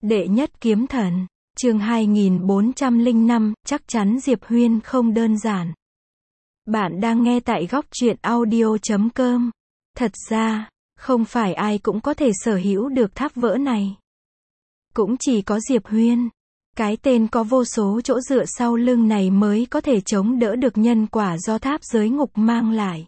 Đệ nhất kiếm thần, chương 2405, chắc chắn Diệp Huyên không đơn giản. Bạn đang nghe tại góc truyện audio.com. Thật ra, không phải ai cũng có thể sở hữu được tháp vỡ này. Cũng chỉ có Diệp Huyên, cái tên có vô số chỗ dựa sau lưng này mới có thể chống đỡ được nhân quả do tháp giới ngục mang lại.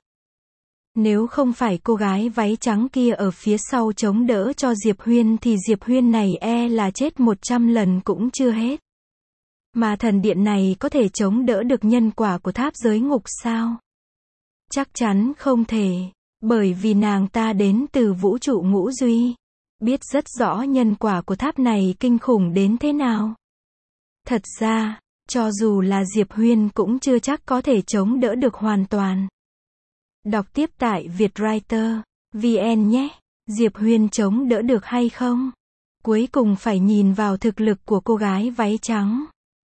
Nếu không phải cô gái váy trắng kia ở phía sau chống đỡ cho Diệp Huyên thì Diệp Huyên này là chết 100 lần cũng chưa hết. Mà thần điện này có thể chống đỡ được nhân quả của tháp giới ngục sao? Chắc chắn không thể, bởi vì nàng ta đến từ vũ trụ ngũ duy, biết rất rõ nhân quả của tháp này kinh khủng đến thế nào. Thật ra, cho dù là Diệp Huyên cũng chưa chắc có thể chống đỡ được hoàn toàn. Đọc tiếp tại Vietwriter VN nhé. Diệp Huyên chống đỡ được hay không? Cuối cùng phải nhìn vào thực lực của cô gái váy trắng.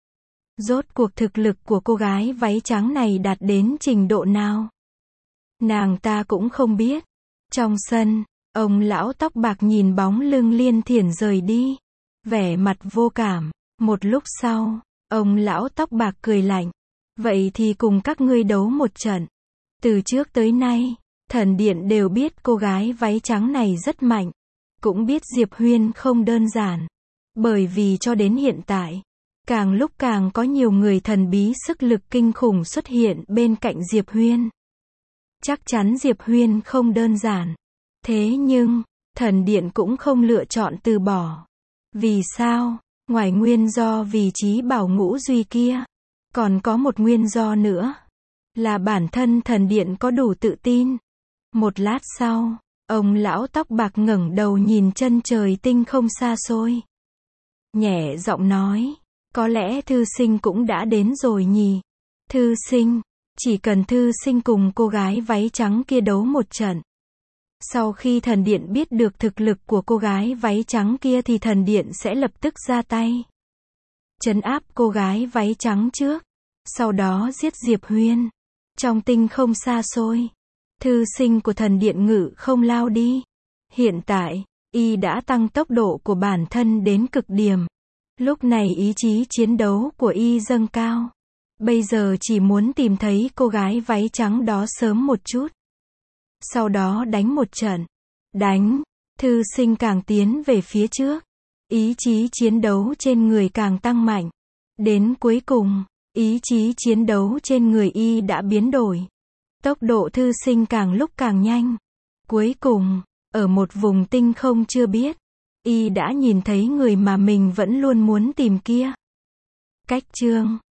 Rốt cuộc thực lực của cô gái váy trắng này đạt đến trình độ nào? Nàng ta cũng không biết. Trong sân, ông lão tóc bạc nhìn bóng lưng Liên Thiển rời đi, vẻ mặt vô cảm. Một lúc sau, ông lão tóc bạc cười lạnh. Vậy thì cùng các ngươi đấu một trận. Từ trước tới nay, thần điện đều biết cô gái váy trắng này rất mạnh. Cũng biết Diệp Huyên không đơn giản. Bởi vì cho đến hiện tại, càng lúc càng có nhiều người thần bí sức lực kinh khủng xuất hiện bên cạnh Diệp Huyên. Chắc chắn Diệp Huyên không đơn giản. Thế nhưng, thần điện cũng không lựa chọn từ bỏ. Vì sao? Ngoài nguyên do vì trí bảo ngũ duy kia, còn có một nguyên do nữa. Là bản thân thần điện có đủ tự tin. Một lát sau, ông lão tóc bạc ngẩng đầu nhìn chân trời tinh không xa xôi. Nhẹ giọng nói, có lẽ thư sinh cũng đã đến rồi nhỉ. Thư sinh, chỉ cần thư sinh cùng cô gái váy trắng kia đấu một trận. Sau khi thần điện biết được thực lực của cô gái váy trắng kia thì thần điện sẽ lập tức ra tay. Trấn áp cô gái váy trắng trước, sau đó giết Diệp Huyên. Trong tinh không xa xôi, thư sinh của thần điện ngự không lao đi. Hiện tại, y đã tăng tốc độ của bản thân đến cực điểm. Lúc này ý chí chiến đấu của y dâng cao. Bây giờ chỉ muốn tìm thấy cô gái váy trắng đó sớm một chút. Sau đó đánh một trận. Đánh, thư sinh càng tiến về phía trước. Ý chí chiến đấu trên người càng tăng mạnh. Đến cuối cùng, ý chí chiến đấu trên người y đã biến đổi. Tốc độ thư sinh càng lúc càng nhanh. Cuối cùng, ở một vùng tinh không chưa biết, y đã nhìn thấy người mà mình vẫn luôn muốn tìm kia. Cách chương